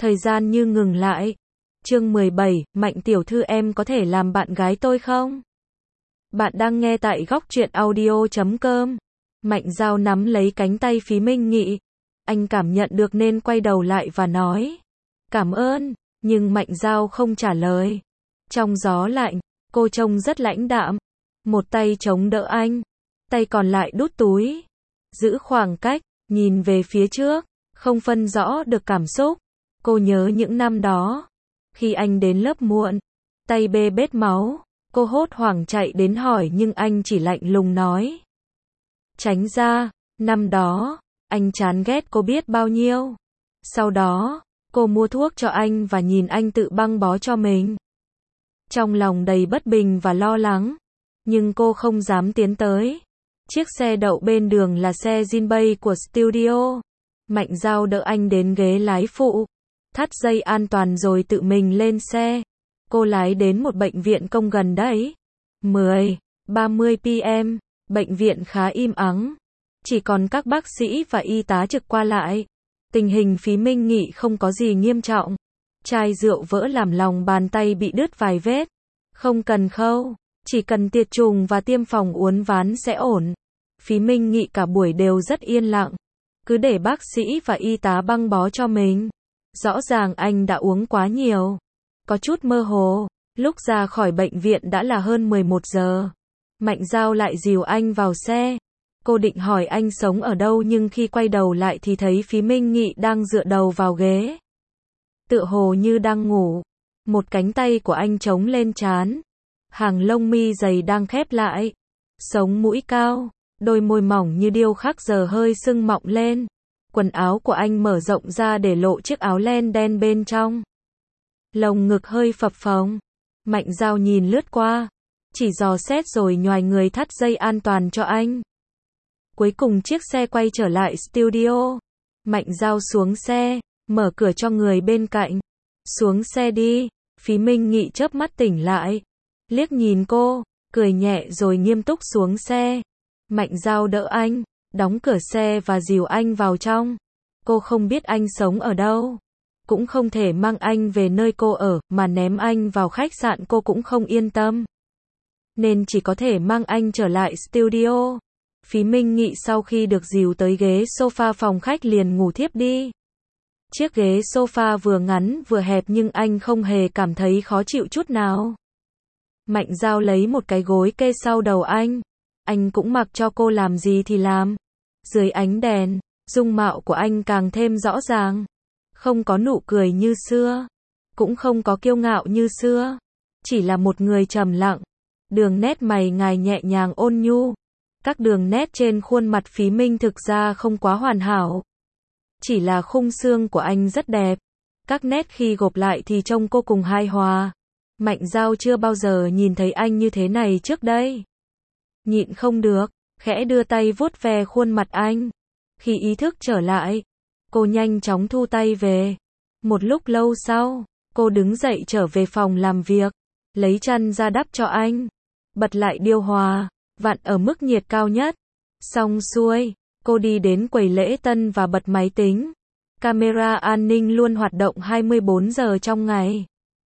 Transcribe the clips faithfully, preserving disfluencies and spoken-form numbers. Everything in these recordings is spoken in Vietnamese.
Thời gian như ngừng lại. Chương mười bảy, Mạnh tiểu thư em có thể làm bạn gái tôi không? Bạn đang nghe tại góc truyện audio chấm com. Mạnh Dao nắm lấy cánh tay Phí Minh Nghị. Anh cảm nhận được nên quay đầu lại và nói. Cảm ơn, nhưng Mạnh Dao không trả lời. Trong gió lạnh, cô trông rất lãnh đạm. Một tay chống đỡ anh, tay còn lại đút túi. Giữ khoảng cách, nhìn về phía trước, không phân rõ được cảm xúc. Cô nhớ những năm đó, khi anh đến lớp muộn, tay bê bết máu, cô hốt hoảng chạy đến hỏi nhưng anh chỉ lạnh lùng nói. Tránh ra, năm đó, anh chán ghét cô biết bao nhiêu. Sau đó, cô mua thuốc cho anh và nhìn anh tự băng bó cho mình. Trong lòng đầy bất bình và lo lắng, nhưng cô không dám tiến tới. Chiếc xe đậu bên đường là xe Jinbei của studio. Mạnh Dao đỡ anh đến ghế lái phụ, thắt dây an toàn rồi tự mình lên xe. Cô lái đến một bệnh viện công gần đấy. mười, ba mươi p m, bệnh viện khá im ắng. Chỉ còn các bác sĩ và y tá trực qua lại. Tình hình Phí Minh Nghị không có gì nghiêm trọng. Chai rượu vỡ làm lòng bàn tay bị đứt vài vết. Không cần khâu, chỉ cần tiệt trùng và tiêm phòng uốn ván sẽ ổn. Phí Minh Nghị cả buổi đều rất yên lặng. Cứ để bác sĩ và y tá băng bó cho mình. Rõ ràng anh đã uống quá nhiều. Có chút mơ hồ. Lúc ra khỏi bệnh viện đã là hơn mười một giờ. Mạnh Dao lại dìu anh vào xe. Cô định hỏi anh sống ở đâu nhưng khi quay đầu lại thì thấy Phí Minh Nghị đang dựa đầu vào ghế. Tựa hồ như đang ngủ. Một cánh tay của anh chống lên trán. Hàng lông mi dày đang khép lại. Sống mũi cao. Đôi môi mỏng như điêu khắc giờ hơi sưng mọng lên. Quần áo của anh mở rộng ra để lộ chiếc áo len đen bên trong. Lồng ngực hơi phập phồng. Mạnh Dao nhìn lướt qua. Chỉ dò xét rồi nhoài người thắt dây an toàn cho anh. Cuối cùng chiếc xe quay trở lại studio. Mạnh Dao xuống xe, mở cửa cho người bên cạnh. Xuống xe đi. Phí Minh Nghị chớp mắt tỉnh lại. Liếc nhìn cô, cười nhẹ rồi nghiêm túc xuống xe. Mạnh Dao đỡ anh, đóng cửa xe và dìu anh vào trong. Cô không biết anh sống ở đâu. Cũng không thể mang anh về nơi cô ở, mà ném anh vào khách sạn cô cũng không yên tâm. Nên chỉ có thể mang anh trở lại studio. Phí Minh Nghị sau khi được dìu tới ghế sofa phòng khách liền ngủ thiếp đi. Chiếc ghế sofa vừa ngắn vừa hẹp nhưng anh không hề cảm thấy khó chịu chút nào. Mạnh Dao lấy một cái gối kê sau đầu anh. Anh cũng mặc cho cô làm gì thì làm. Dưới ánh đèn, dung mạo của anh càng thêm rõ ràng. Không có nụ cười như xưa. Cũng không có kiêu ngạo như xưa. Chỉ là một người trầm lặng. Đường nét mày ngài nhẹ nhàng ôn nhu. Các đường nét trên khuôn mặt Phí Minh thực ra không quá hoàn hảo. Chỉ là khung xương của anh rất đẹp. Các nét khi gộp lại thì trông cô cùng hài hòa. Mạnh Dao chưa bao giờ nhìn thấy anh như thế này trước đây. Nhịn không được, khẽ đưa tay vuốt ve khuôn mặt anh. Khi ý thức trở lại, cô nhanh chóng thu tay về. Một lúc lâu sau, cô đứng dậy trở về phòng làm việc, lấy chăn ra đắp cho anh, bật lại điều hòa, vặn ở mức nhiệt cao nhất. Xong xuôi, cô đi đến quầy lễ tân và bật máy tính. Camera an ninh luôn hoạt động hai mươi bốn giờ trong ngày.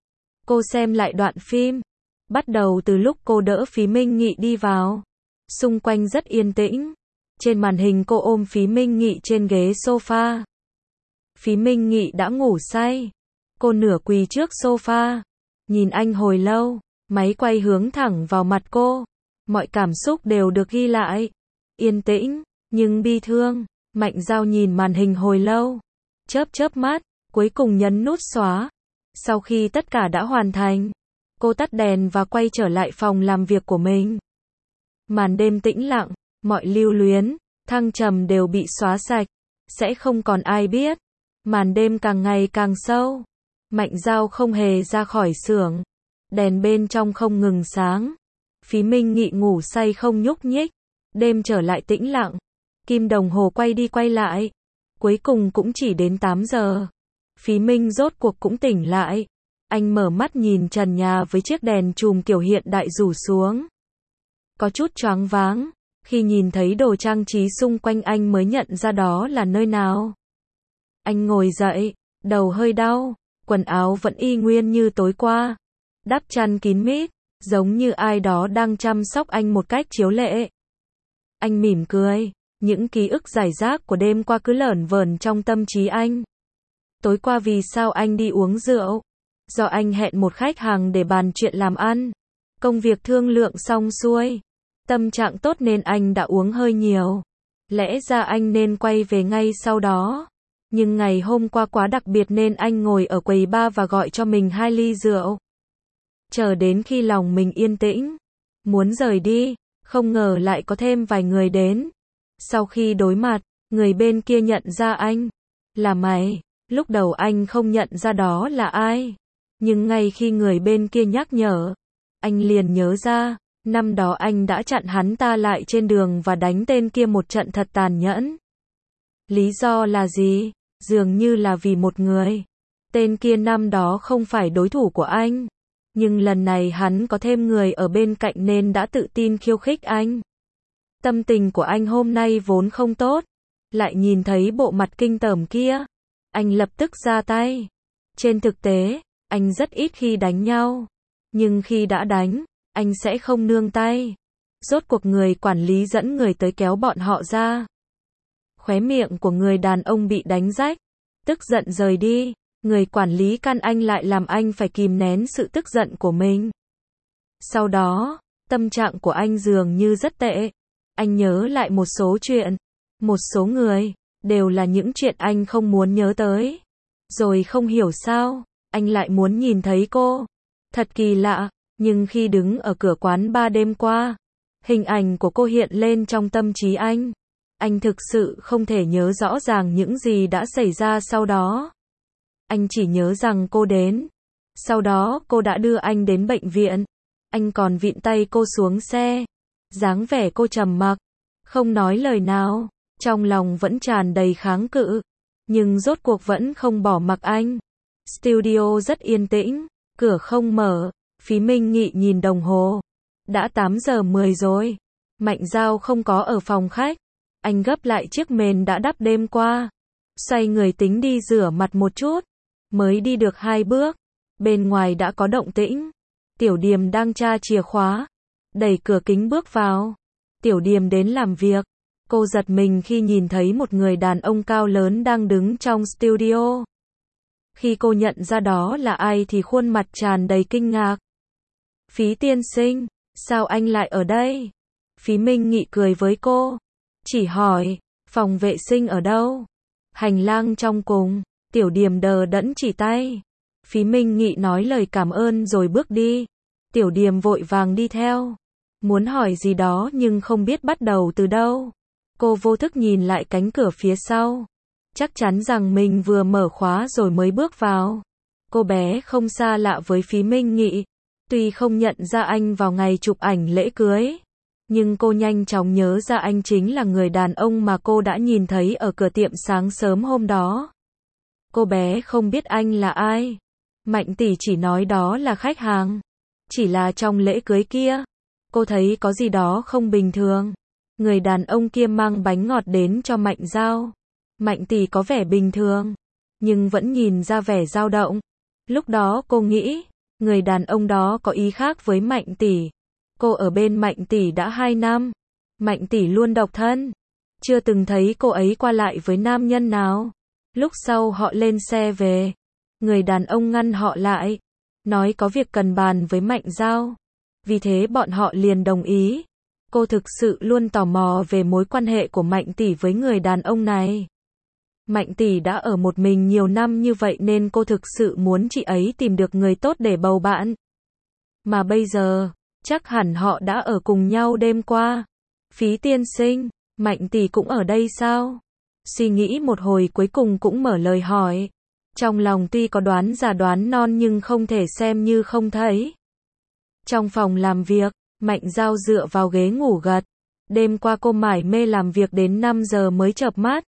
Cô xem lại đoạn phim. Bắt đầu từ lúc cô đỡ Phí Minh Nghị đi vào. Xung quanh rất yên tĩnh. Trên màn hình cô ôm Phí Minh Nghị trên ghế sofa. Phí Minh Nghị đã ngủ say. Cô nửa quỳ trước sofa. Nhìn anh hồi lâu. Máy quay hướng thẳng vào mặt cô. Mọi cảm xúc đều được ghi lại. Yên tĩnh, nhưng bi thương. Mạnh Dao nhìn màn hình hồi lâu. Chớp chớp mắt, cuối cùng nhấn nút xóa. Sau khi tất cả đã hoàn thành, cô tắt đèn và quay trở lại phòng làm việc của mình. Màn đêm tĩnh lặng, mọi lưu luyến, thăng trầm đều bị xóa sạch. Sẽ không còn ai biết. Màn đêm càng ngày càng sâu. Mạnh Dao không hề ra khỏi xưởng. Đèn bên trong không ngừng sáng. Phí Minh Nghị ngủ say không nhúc nhích. Đêm trở lại tĩnh lặng. Kim đồng hồ quay đi quay lại. Cuối cùng cũng chỉ đến tám giờ. Phí Minh rốt cuộc cũng tỉnh lại. Anh mở mắt nhìn trần nhà với chiếc đèn chùm kiểu hiện đại rủ xuống. Có chút choáng váng. Khi nhìn thấy đồ trang trí xung quanh anh mới nhận ra đó là nơi nào. Anh ngồi dậy, đầu hơi đau, quần áo vẫn y nguyên như tối qua, đắp chăn kín mít, giống như ai đó đang chăm sóc anh một cách chiếu lệ. Anh mỉm cười, những ký ức rải rác của đêm qua cứ lởn vởn trong tâm trí anh. Tối qua vì sao anh đi uống rượu? Do anh hẹn một khách hàng để bàn chuyện làm ăn. Công việc thương lượng xong xuôi. Tâm trạng tốt nên anh đã uống hơi nhiều. Lẽ ra anh nên quay về ngay sau đó. Nhưng ngày hôm qua quá đặc biệt nên anh ngồi ở quầy bar và gọi cho mình hai ly rượu. Chờ đến khi lòng mình yên tĩnh, muốn rời đi, không ngờ lại có thêm vài người đến. Sau khi đối mặt, người bên kia nhận ra anh. Là mày. Lúc đầu anh không nhận ra đó là ai. Nhưng ngay khi người bên kia nhắc nhở, anh liền nhớ ra, năm đó anh đã chặn hắn ta lại trên đường và đánh tên kia một trận thật tàn nhẫn. Lý do là gì? Dường như là vì một người. Tên kia năm đó không phải đối thủ của anh. Nhưng lần này hắn có thêm người ở bên cạnh nên đã tự tin khiêu khích anh. Tâm tình của anh hôm nay vốn không tốt. Lại nhìn thấy bộ mặt kinh tởm kia. Anh lập tức ra tay. Trên thực tế, anh rất ít khi đánh nhau. Nhưng khi đã đánh, anh sẽ không nương tay. Rốt cuộc người quản lý dẫn người tới kéo bọn họ ra. Khóe miệng của người đàn ông bị đánh rách. Tức giận rời đi. Người quản lý can anh lại làm anh phải kìm nén sự tức giận của mình. Sau đó, tâm trạng của anh dường như rất tệ. Anh nhớ lại một số chuyện. Một số người. Đều là những chuyện anh không muốn nhớ tới. Rồi không hiểu sao, anh lại muốn nhìn thấy cô. Thật kỳ lạ, nhưng khi đứng ở cửa quán bar đêm qua, hình ảnh của cô hiện lên trong tâm trí anh. Anh thực sự không thể nhớ rõ ràng những gì đã xảy ra sau đó. Anh chỉ nhớ rằng cô đến. Sau đó cô đã đưa anh đến bệnh viện. Anh còn vịn tay cô xuống xe. Dáng vẻ cô trầm mặc, không nói lời nào. Trong lòng vẫn tràn đầy kháng cự, nhưng rốt cuộc vẫn không bỏ mặc anh. Studio rất yên tĩnh, cửa không mở, Phí Minh Nghị nhìn đồng hồ. Đã tám giờ mười rồi. Mạnh Giao không có ở phòng khách. Anh gấp lại chiếc mền đã đắp đêm qua. Xoay người tính đi rửa mặt một chút. Mới đi được hai bước. Bên ngoài đã có động tĩnh. Tiểu Điềm đang tra chìa khóa. Đẩy cửa kính bước vào. Tiểu Điềm đến làm việc. Cô giật mình khi nhìn thấy một người đàn ông cao lớn đang đứng trong studio. Khi cô nhận ra đó là ai thì khuôn mặt tràn đầy kinh ngạc. Phí tiên sinh, sao anh lại ở đây? Phí Minh Nghị cười với cô. Chỉ hỏi, phòng vệ sinh ở đâu? Hành lang trong cùng. Tiểu Điềm đờ đẫn chỉ tay. Phí Minh Nghị nói lời cảm ơn rồi bước đi. Tiểu Điềm vội vàng đi theo. Muốn hỏi gì đó nhưng không biết bắt đầu từ đâu. Cô vô thức nhìn lại cánh cửa phía sau. Chắc chắn rằng mình vừa mở khóa rồi mới bước vào. Cô bé không xa lạ với Phí Minh Nghị. Tuy không nhận ra anh vào ngày chụp ảnh lễ cưới, nhưng cô nhanh chóng nhớ ra anh chính là người đàn ông mà cô đã nhìn thấy ở cửa tiệm sáng sớm hôm đó. Cô bé không biết anh là ai. Mạnh tỷ chỉ nói đó là khách hàng. Chỉ là trong lễ cưới kia, cô thấy có gì đó không bình thường. Người đàn ông kia mang bánh ngọt đến cho Mạnh Giao. Mạnh tỷ có vẻ bình thường, nhưng vẫn nhìn ra vẻ dao động. Lúc đó cô nghĩ, người đàn ông đó có ý khác với Mạnh tỷ. Cô ở bên Mạnh tỷ đã hai năm. Mạnh tỷ luôn độc thân. Chưa từng thấy cô ấy qua lại với nam nhân nào. Lúc sau họ lên xe về. Người đàn ông ngăn họ lại. Nói có việc cần bàn với Mạnh Giao. Vì thế bọn họ liền đồng ý. Cô thực sự luôn tò mò về mối quan hệ của Mạnh tỷ với người đàn ông này. Mạnh tỷ đã ở một mình nhiều năm như vậy nên cô thực sự muốn chị ấy tìm được người tốt để bầu bạn. Mà bây giờ, chắc hẳn họ đã ở cùng nhau đêm qua. Phí tiên sinh, Mạnh tỷ cũng ở đây sao? Suy nghĩ một hồi cuối cùng cũng mở lời hỏi. Trong lòng tuy có đoán già đoán non nhưng không thể xem như không thấy. Trong phòng làm việc, Mạnh Giao dựa vào ghế ngủ gật. Đêm qua cô mải mê làm việc đến năm giờ mới chợp mắt.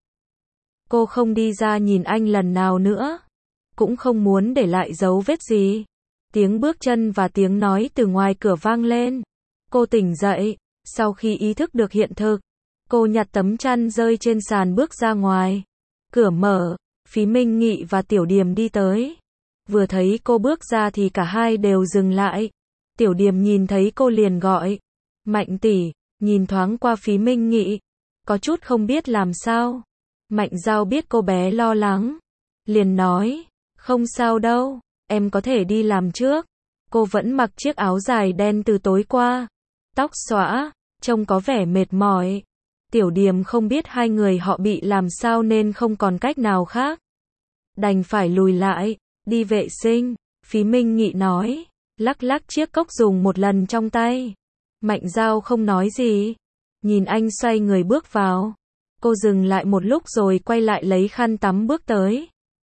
Cô không đi ra nhìn anh lần nào nữa. Cũng không muốn để lại dấu vết gì. Tiếng bước chân và tiếng nói từ ngoài cửa vang lên. Cô tỉnh dậy. Sau khi ý thức được hiện thực, cô nhặt tấm chăn rơi trên sàn bước ra ngoài. Cửa mở. Phí Minh Nghị và Tiểu Điềm đi tới. Vừa thấy cô bước ra thì cả hai đều dừng lại. Tiểu Điềm nhìn thấy cô liền gọi. Mạnh tỷ, nhìn thoáng qua Phí Minh Nghị. Có chút không biết làm sao. Mạnh Dao biết cô bé lo lắng. Liền nói, không sao đâu, em có thể đi làm trước. Cô vẫn mặc chiếc áo dài đen từ tối qua. Tóc xõa, trông có vẻ mệt mỏi. Tiểu Điềm không biết hai người họ bị làm sao nên không còn cách nào khác. Đành phải lùi lại, đi vệ sinh. Phí Minh Nghị nói, lắc lắc chiếc cốc dùng một lần trong tay. Mạnh Dao không nói gì. Nhìn anh xoay người bước vào. Cô dừng lại một lúc rồi quay lại lấy khăn tắm bước tới.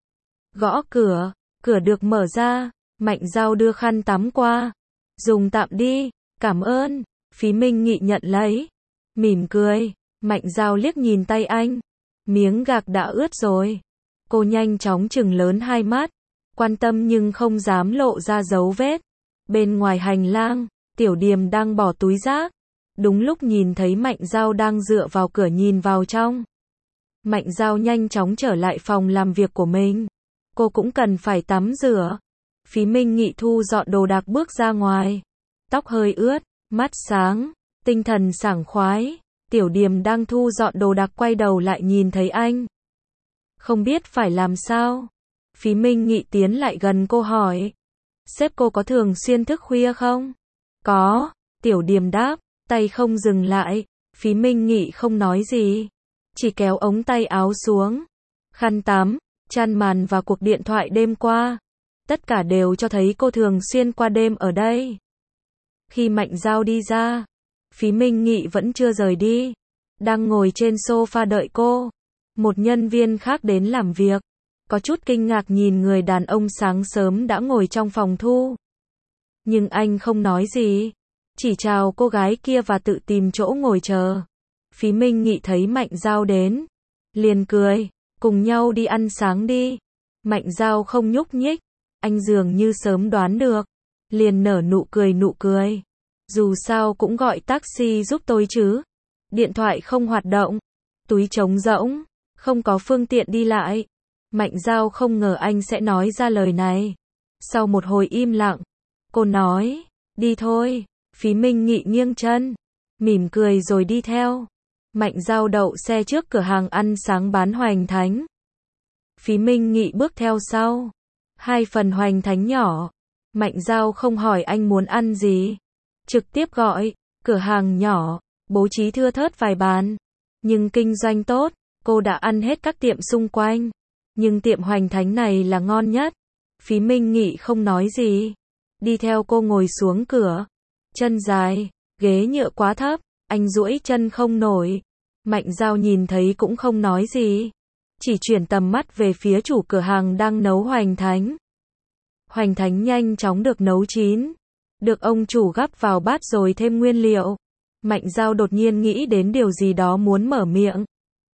Gõ cửa, cửa được mở ra. Mạnh Dao đưa khăn tắm qua. Dùng tạm đi, cảm ơn. Phí Minh Nghị nhận lấy. Mỉm cười. Mạnh Dao liếc nhìn tay anh. Miếng gạc đã ướt rồi. Cô nhanh chóng chừng lớn hai mắt. Quan tâm nhưng không dám lộ ra dấu vết. Bên ngoài hành lang, Tiểu Điềm đang bỏ túi rác. Đúng lúc nhìn thấy Mạnh Dao đang dựa vào cửa nhìn vào trong. Mạnh Dao nhanh chóng trở lại phòng làm việc của mình. Cô cũng cần phải tắm rửa. Phí Minh Nghị thu dọn đồ đạc bước ra ngoài. Tóc hơi ướt, mắt sáng, tinh thần sảng khoái. Tiểu Điềm đang thu dọn đồ đạc quay đầu lại nhìn thấy anh. Không biết phải làm sao. Phí Minh Nghị tiến lại gần cô hỏi. Sếp cô có thường xuyên thức khuya không? Có, Tiểu Điềm đáp, tay không dừng lại. Phí Minh Nghị không nói gì. Chỉ kéo ống tay áo xuống. Khăn tắm, chăn màn và cuộc điện thoại đêm qua. Tất cả đều cho thấy cô thường xuyên qua đêm ở đây. Khi Mạnh Dao đi ra, Phí Minh Nghị vẫn chưa rời đi. Đang ngồi trên sofa đợi cô. Một nhân viên khác đến làm việc. Có chút kinh ngạc nhìn người đàn ông sáng sớm đã ngồi trong phòng thu. Nhưng anh không nói gì. Chỉ chào cô gái kia và tự tìm chỗ ngồi chờ. Phí Minh Nghị thấy Mạnh Dao đến. Liền cười. Cùng nhau đi ăn sáng đi. Mạnh Dao không nhúc nhích. Anh dường như sớm đoán được. Liền nở nụ cười nụ cười. Dù sao cũng gọi taxi giúp tôi chứ. Điện thoại không hoạt động. Túi trống rỗng. Không có phương tiện đi lại. Mạnh Dao không ngờ anh sẽ nói ra lời này. Sau một hồi im lặng, cô nói, đi thôi. Phí Minh Nghị nghiêng chân, mỉm cười rồi đi theo. Mạnh Dao đậu xe trước cửa hàng ăn sáng bán hoành thánh. Phí Minh Nghị bước theo sau. Hai phần hoành thánh nhỏ. Mạnh Dao không hỏi anh muốn ăn gì. Trực tiếp gọi, cửa hàng nhỏ, bố trí thưa thớt vài bàn. Nhưng kinh doanh tốt, cô đã ăn hết các tiệm xung quanh. Nhưng tiệm hoành thánh này là ngon nhất. Phí Minh Nghị không nói gì. Đi theo cô ngồi xuống cửa. Chân dài, ghế nhựa quá thấp, anh duỗi chân không nổi. Mạnh Dao nhìn thấy cũng không nói gì. Chỉ chuyển tầm mắt về phía chủ cửa hàng đang nấu hoành thánh. Hoành thánh nhanh chóng được nấu chín. Được ông chủ gắp vào bát rồi thêm nguyên liệu. Mạnh Dao đột nhiên nghĩ đến điều gì đó muốn mở miệng.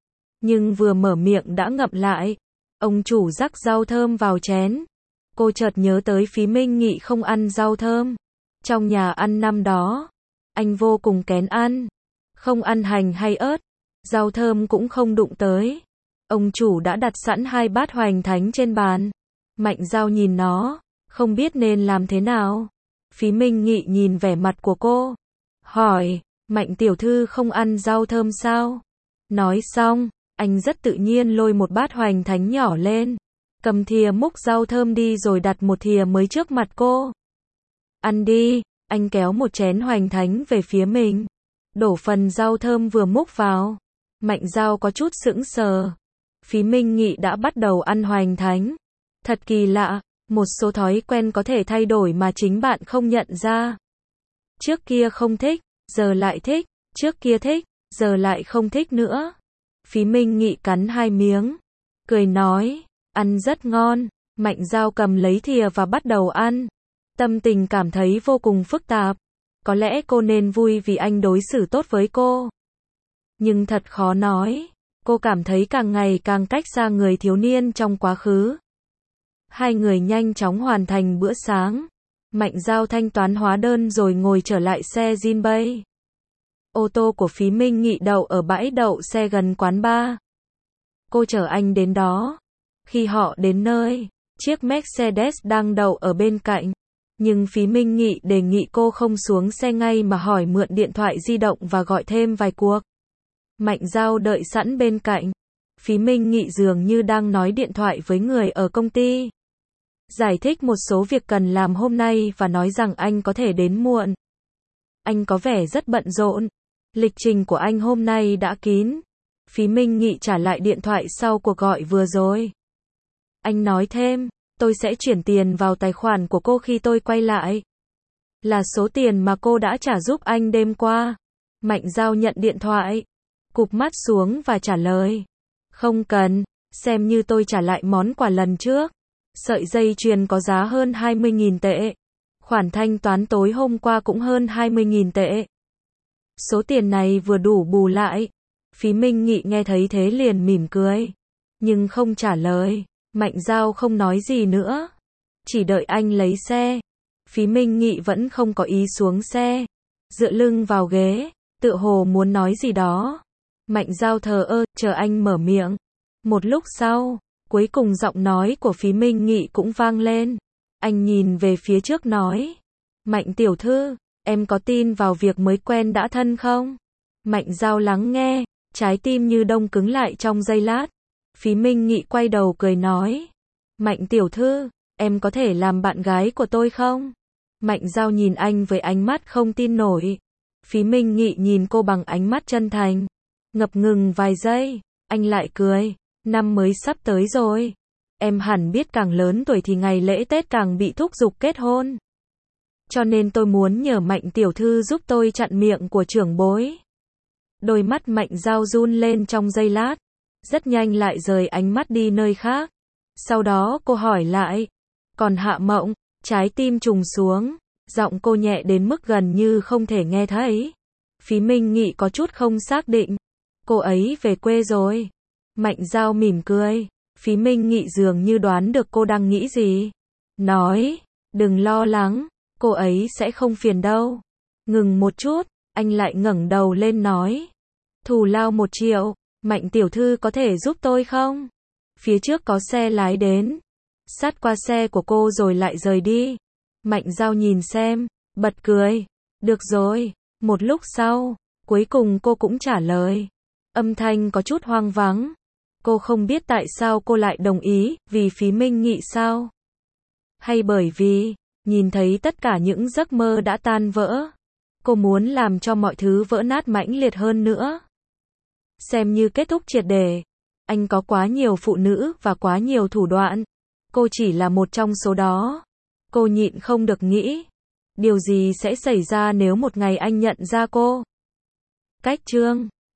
Nhưng vừa mở miệng đã ngậm lại. Ông chủ rắc rau thơm vào chén. Cô chợt nhớ tới Phí Minh Nghị không ăn rau thơm. Trong nhà ăn năm đó, anh vô cùng kén ăn. Không ăn hành hay ớt. Rau thơm cũng không đụng tới. Ông chủ đã đặt sẵn hai bát hoành thánh trên bàn. Mạnh Dao nhìn nó, không biết nên làm thế nào. Phí Minh Nghị nhìn vẻ mặt của cô. Hỏi, Mạnh tiểu thư không ăn rau thơm sao? Nói xong, anh rất tự nhiên lôi một bát hoành thánh nhỏ lên. Cầm thìa múc rau thơm đi rồi đặt một thìa mới trước mặt cô. Ăn đi, anh kéo một chén hoành thánh về phía mình. Đổ phần rau thơm vừa múc vào. Mạnh Dao có chút sững sờ. Phí Minh Nghị đã bắt đầu ăn hoành thánh. Thật kỳ lạ, một số thói quen có thể thay đổi mà chính bạn không nhận ra. Trước kia không thích, giờ lại thích, trước kia thích, giờ lại không thích nữa. Phí Minh Nghị cắn hai miếng, cười nói, ăn rất ngon. Mạnh Dao cầm lấy thìa và bắt đầu ăn. Tâm tình cảm thấy vô cùng phức tạp. Có lẽ cô nên vui vì anh đối xử tốt với cô. Nhưng thật khó nói. Cô cảm thấy càng ngày càng cách xa người thiếu niên trong quá khứ. Hai người nhanh chóng hoàn thành bữa sáng. Mạnh Dao thanh toán hóa đơn rồi ngồi trở lại xe Jinbei. Ô tô của Phí Minh Nghị đậu ở bãi đậu xe gần quán bar. Cô chở anh đến đó. Khi họ đến nơi, chiếc Mercedes đang đậu ở bên cạnh. Nhưng Phí Minh Nghị đề nghị cô không xuống xe ngay mà hỏi mượn điện thoại di động và gọi thêm vài cuộc. Mạnh Dao đợi sẵn bên cạnh. Phí Minh Nghị dường như đang nói điện thoại với người ở công ty. Giải thích một số việc cần làm hôm nay và nói rằng anh có thể đến muộn. Anh có vẻ rất bận rộn. Lịch trình của anh hôm nay đã kín. Phí Minh Nghị trả lại điện thoại sau cuộc gọi vừa rồi. Anh nói thêm, tôi sẽ chuyển tiền vào tài khoản của cô khi tôi quay lại. Là số tiền mà cô đã trả giúp anh đêm qua. Mạnh Dao nhận điện thoại, cụp mắt xuống và trả lời. Không cần, xem như tôi trả lại món quà lần trước. Sợi dây chuyền có giá hơn hai mươi nghìn tệ. Khoản thanh toán tối hôm qua cũng hơn hai mươi nghìn tệ. Số tiền này vừa đủ bù lại. Phí Minh Nghị nghe thấy thế liền mỉm cười. Nhưng không trả lời. Mạnh Dao không nói gì nữa. Chỉ đợi anh lấy xe. Phí Minh Nghị vẫn không có ý xuống xe. Dựa lưng vào ghế, tựa hồ muốn nói gì đó. Mạnh Dao thờ ơ, chờ anh mở miệng. Một lúc sau, cuối cùng giọng nói của Phí Minh Nghị cũng vang lên. Anh nhìn về phía trước nói. Mạnh tiểu thư, em có tin vào việc mới quen đã thân không? Mạnh Dao lắng nghe, trái tim như đông cứng lại trong giây lát. Phí Minh Nghị quay đầu cười nói. Mạnh tiểu thư, em có thể làm bạn gái của tôi không? Mạnh Dao nhìn anh với ánh mắt không tin nổi. Phí Minh Nghị nhìn cô bằng ánh mắt chân thành. Ngập ngừng vài giây, anh lại cười. Năm mới sắp tới rồi. Em hẳn biết càng lớn tuổi thì ngày lễ Tết càng bị thúc giục kết hôn. Cho nên tôi muốn nhờ Mạnh tiểu thư giúp tôi chặn miệng của trưởng bối. Đôi mắt Mạnh Dao run lên trong giây lát. Rất nhanh lại rời ánh mắt đi nơi khác. Sau đó cô hỏi lại. Còn Hạ Mộng, trái tim trùng xuống. Giọng cô nhẹ đến mức gần như không thể nghe thấy. Phí Minh Nghị có chút không xác định. Cô ấy về quê rồi. Mạnh Dao mỉm cười. Phí Minh Nghị dường như đoán được cô đang nghĩ gì. Nói, đừng lo lắng, cô ấy sẽ không phiền đâu. Ngừng một chút, anh lại ngẩng đầu lên nói. Thù lao một triệu, Mạnh tiểu thư có thể giúp tôi không? Phía trước có xe lái đến. Sát qua xe của cô rồi lại rời đi. Mạnh Dao nhìn xem, bật cười. Được rồi, một lúc sau, cuối cùng cô cũng trả lời. Âm thanh có chút hoang vắng. Cô không biết tại sao cô lại đồng ý, vì Phí Minh Nghị sao? Hay bởi vì, nhìn thấy tất cả những giấc mơ đã tan vỡ. Cô muốn làm cho mọi thứ vỡ nát mãnh liệt hơn nữa. Xem như kết thúc triệt để. Anh có quá nhiều phụ nữ và quá nhiều thủ đoạn. Cô chỉ là một trong số đó. Cô nhịn không được nghĩ. Điều gì sẽ xảy ra nếu một ngày anh nhận ra cô? Cách chương